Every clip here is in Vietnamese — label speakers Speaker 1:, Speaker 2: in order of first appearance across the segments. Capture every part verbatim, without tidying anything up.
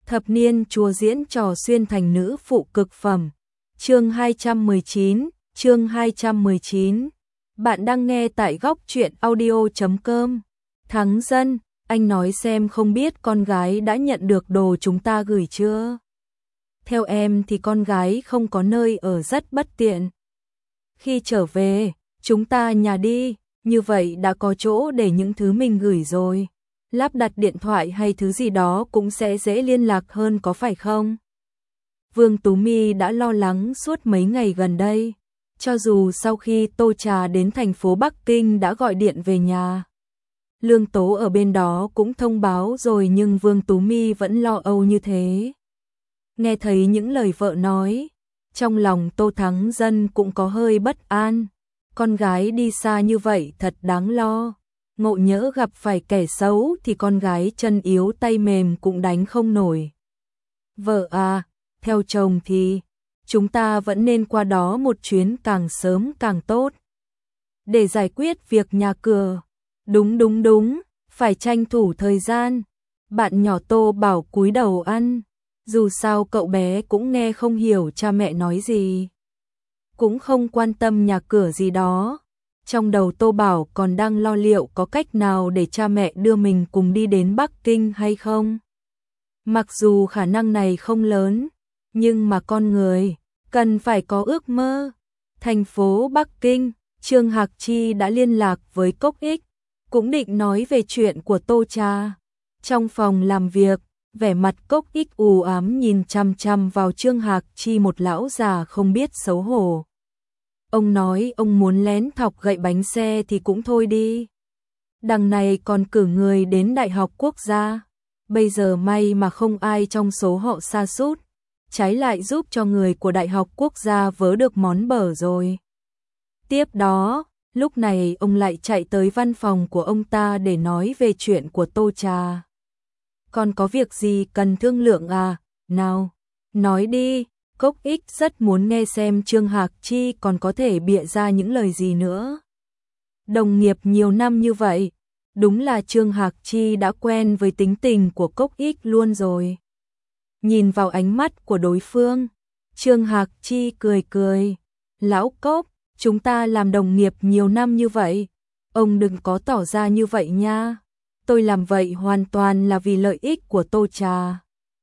Speaker 1: Thập niên chúa diễn trò xuyên thành nữ phụ cực phẩm. Chương hai trăm mười chín, chương hai trăm mười chín. Bạn đang nghe tại góc truyện audio chấm com. Thắng Dân, anh nói xem không biết con gái đã nhận được đồ chúng ta gửi chưa? Theo em thì con gái không có nơi ở rất bất tiện. Khi trở về, chúng ta nhà đi, như vậy đã có chỗ để những thứ mình gửi rồi. Lắp đặt điện thoại hay thứ gì đó cũng sẽ dễ liên lạc hơn có phải không? Vương Tú My đã lo lắng suốt mấy ngày gần đây. Cho dù sau khi Tô Trà đến thành phố Bắc Kinh đã gọi điện về nhà, Lương Tố ở bên đó cũng thông báo rồi, nhưng Vương Tú My vẫn lo âu như thế. Nghe thấy những lời vợ nói, trong lòng Tô Thắng Dân cũng có hơi bất an. Con gái đi xa như vậy thật đáng lo. Ngộ nhỡ gặp phải kẻ xấu thì con gái chân yếu tay mềm cũng đánh không nổi. Vợ à, theo chồng thì chúng ta vẫn nên qua đó một chuyến, càng sớm càng tốt, để giải quyết việc nhà cửa. Đúng đúng đúng, phải tranh thủ thời gian. Bạn nhỏ Tô bảo cúi đầu ăn. Dù sao cậu bé cũng nghe không hiểu cha mẹ nói gì, cũng không quan tâm nhà cửa gì đó. Trong đầu Tô Bảo còn đang lo liệu có cách nào để cha mẹ đưa mình cùng đi đến Bắc Kinh hay không. Mặc dù khả năng này không lớn, nhưng mà con người cần phải có ước mơ. Thành phố Bắc Kinh, Trương Hạc Chi đã liên lạc với Cốc Ích, cũng định nói về chuyện của Tô Trà. Trong phòng làm việc, vẻ mặt Cốc Ích u ám nhìn chằm chằm vào Trương Hạc Chi, một lão già không biết xấu hổ. Ông nói ông muốn lén thọc gậy bánh xe thì cũng thôi đi. Đằng này còn cử người đến Đại học Quốc gia. Bây giờ may mà không ai trong số họ sa sút, trái lại giúp cho người của Đại học Quốc gia vớ được món bở rồi. Tiếp đó, lúc này ông lại chạy tới văn phòng của ông ta để nói về chuyện của Tô Trà. Còn có việc gì cần thương lượng à? Nào, nói đi. Cốc Ích rất muốn nghe xem Trương Hạc Chi còn có thể bịa ra những lời gì nữa. Đồng nghiệp nhiều năm như vậy, đúng là Trương Hạc Chi đã quen với tính tình của Cốc Ích luôn rồi. Nhìn vào ánh mắt của đối phương, Trương Hạc Chi cười cười. Lão Cốc, chúng ta làm đồng nghiệp nhiều năm như vậy, ông đừng có tỏ ra như vậy nha. Tôi làm vậy hoàn toàn là vì lợi ích của Tô Trà.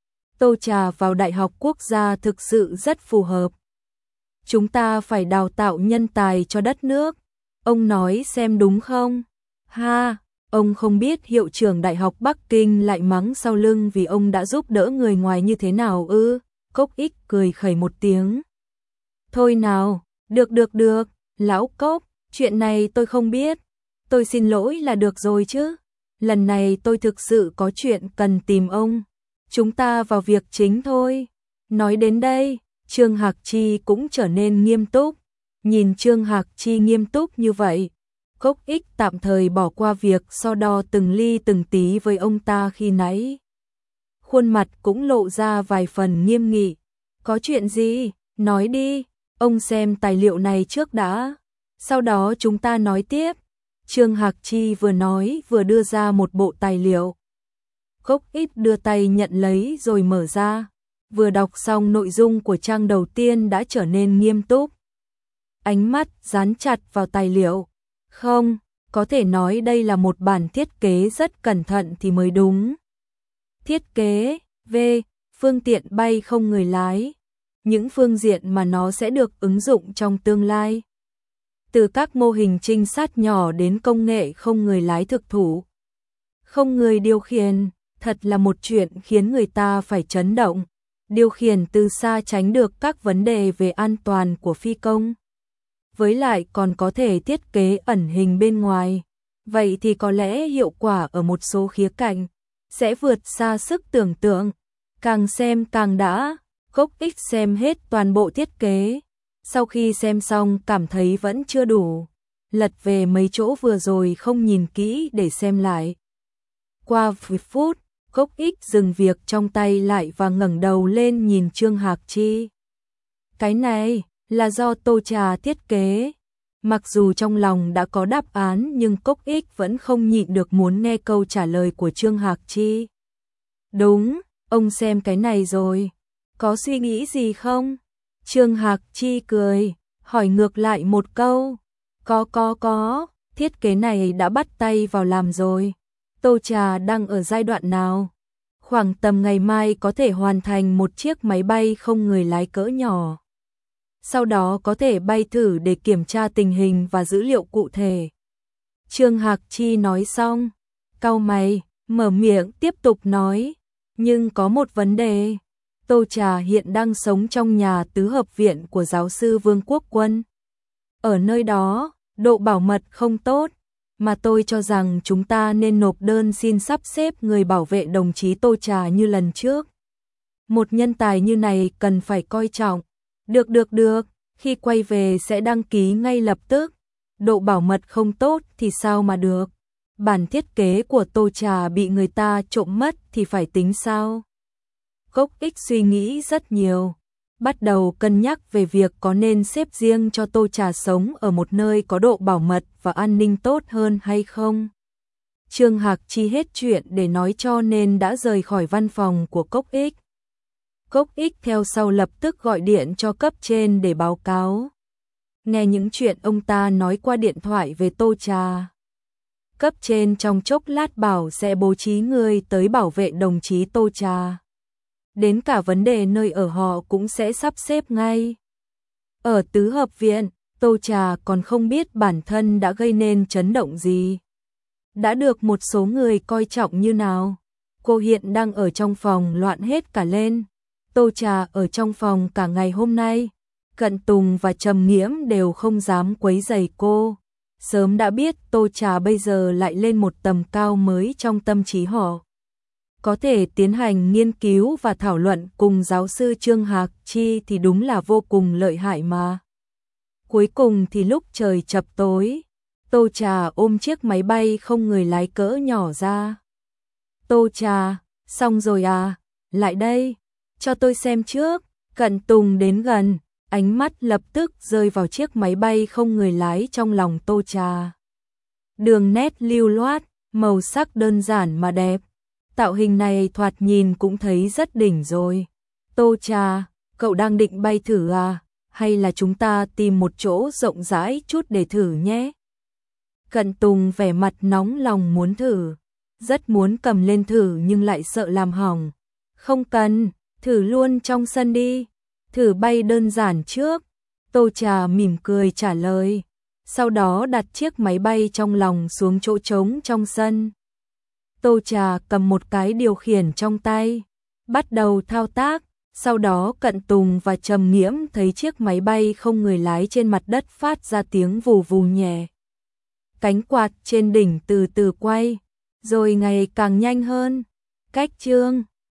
Speaker 1: Tô Trà vào Đại học Quốc gia thực sự rất phù hợp. Chúng ta phải đào tạo nhân tài cho đất nước. Ông nói xem đúng không? Ha, ông không biết hiệu trưởng Đại học Bắc Kinh lại mắng sau lưng vì ông đã giúp đỡ người ngoài như thế nào ư? Cốc Ích cười khẩy một tiếng. Thôi nào, được được được, lão Cốc, chuyện này tôi không biết. Tôi xin lỗi là được rồi chứ. Lần này tôi thực sự có chuyện cần tìm ông. Chúng ta vào việc chính thôi. Nói đến đây, Trương Hạc Chi cũng trở nên nghiêm túc. Nhìn Trương Hạc Chi nghiêm túc như vậy, Cốc Ích tạm thời bỏ qua việc so đo từng ly từng tí với ông ta khi nãy. Khuôn mặt cũng lộ ra vài phần nghiêm nghị. Có chuyện gì? Nói đi, ông xem tài liệu này trước đã. Sau đó chúng ta nói tiếp. Trương Hạc Chi vừa nói vừa đưa ra một bộ tài liệu. Cốc Ích đưa tay nhận lấy rồi mở ra. Vừa đọc xong nội dung của trang đầu tiên đã trở nên nghiêm túc. Ánh mắt dán chặt vào tài liệu. Không, có thể nói đây là một bản thiết kế rất cẩn thận thì mới đúng. Thiết kế V. Phương tiện bay không người lái. Những phương diện mà nó sẽ được ứng dụng trong tương lai. Từ các mô hình trinh sát nhỏ đến công nghệ không người lái thực thụ. Không người điều khiển. Thật là một chuyện khiến người ta phải chấn động. Điều khiển từ xa tránh được các vấn đề về an toàn của phi công. Với lại còn có thể thiết kế ẩn hình bên ngoài. Vậy thì có lẽ hiệu quả ở một số khía cạnh sẽ vượt xa sức tưởng tượng. Càng xem càng đã. Cốc Ích xem hết toàn bộ thiết kế. Sau khi xem xong cảm thấy vẫn chưa đủ. Lật về mấy chỗ vừa rồi không nhìn kỹ để xem lại. Qua vài phút, Cốc Ích dừng việc trong tay lại và ngẩng đầu lên nhìn Trương Hạc Chi. Cái này là do Tô Trà thiết kế. Mặc dù trong lòng đã có đáp án nhưng Cốc Ích vẫn không nhịn được muốn nghe câu trả lời của Trương Hạc Chi. Đúng, Ông xem cái này rồi, có suy nghĩ gì không? Trương Hạc Chi cười, hỏi ngược lại một câu. Có có có, thiết kế này đã bắt tay vào làm rồi. Tô Trà đang ở giai đoạn nào? Khoảng tầm ngày mai có thể hoàn thành một chiếc máy bay không người lái cỡ nhỏ. Sau đó có thể bay thử để kiểm tra tình hình và dữ liệu cụ thể. Trương Hạc Chi nói xong, cau mày, mở miệng tiếp tục nói. Nhưng có một vấn đề. Tô Trà hiện đang sống trong nhà tứ hợp viện của giáo sư Vương Quốc Quân. Ở nơi đó, độ bảo mật không tốt, mà tôi cho rằng chúng ta nên nộp đơn xin sắp xếp người bảo vệ đồng chí Tô Trà như lần trước. Một nhân tài như này cần phải coi trọng. Được được được, khi quay về sẽ đăng ký ngay lập tức. Độ bảo mật không tốt thì sao mà được. Bản thiết kế của Tô Trà bị người ta trộm mất thì phải tính sao? Cốc Ích suy nghĩ rất nhiều, bắt đầu cân nhắc về việc có nên xếp riêng cho Tô Trà sống ở một nơi có độ bảo mật và an ninh tốt hơn hay không. Trương Hạc Chi hết chuyện để nói cho nên đã rời khỏi văn phòng của Cốc Ích. Cốc Ích theo sau lập tức gọi điện cho cấp trên để báo cáo. Nghe những chuyện ông ta nói qua điện thoại về Tô Trà. Cấp trên trong chốc lát bảo sẽ bố trí người tới bảo vệ đồng chí Tô Trà. Đến cả vấn đề nơi ở họ cũng sẽ sắp xếp ngay. Ở tứ hợp viện, Tô Trà còn không biết bản thân đã gây nên chấn động gì. Đã được một số người coi trọng như nào. Cô hiện đang ở trong phòng loạn hết cả lên. Tô Trà ở trong phòng cả ngày hôm nay. Cận Tùng và Trầm Nghiễm đều không dám quấy rầy cô. Sớm đã biết Tô Trà bây giờ lại lên một tầm cao mới trong tâm trí họ. Có thể tiến hành nghiên cứu và thảo luận cùng giáo sư Trương Hạc Chi thì đúng là vô cùng lợi hại mà. Cuối cùng thì lúc trời chập tối, Tô Trà ôm chiếc máy bay không người lái cỡ nhỏ ra. Tô Trà, xong rồi à, lại đây, cho tôi xem trước. Cận Tùng đến gần, ánh mắt lập tức rơi vào chiếc máy bay không người lái trong lòng Tô Trà. Đường nét lưu loát, màu sắc đơn giản mà đẹp. Tạo hình này thoạt nhìn cũng thấy rất đỉnh rồi. Tô Trà, cậu đang định bay thử à? Hay là chúng ta tìm một chỗ rộng rãi chút để thử nhé? Cận Tùng vẻ mặt nóng lòng muốn thử. Rất muốn cầm lên thử nhưng lại sợ làm hỏng. Không cần, thử luôn trong sân đi. Thử bay đơn giản trước. Tô Trà mỉm cười trả lời. Sau đó đặt chiếc máy bay trong lòng xuống chỗ trống trong sân. Tô Trà cầm một cái điều khiển trong tay, bắt đầu thao tác, sau đó Cận Tùng và Trầm Nghiễm thấy chiếc máy bay không người lái trên mặt đất phát ra tiếng vù vù nhẹ. Cánh quạt trên đỉnh từ từ quay, rồi ngày càng nhanh hơn. Cách chương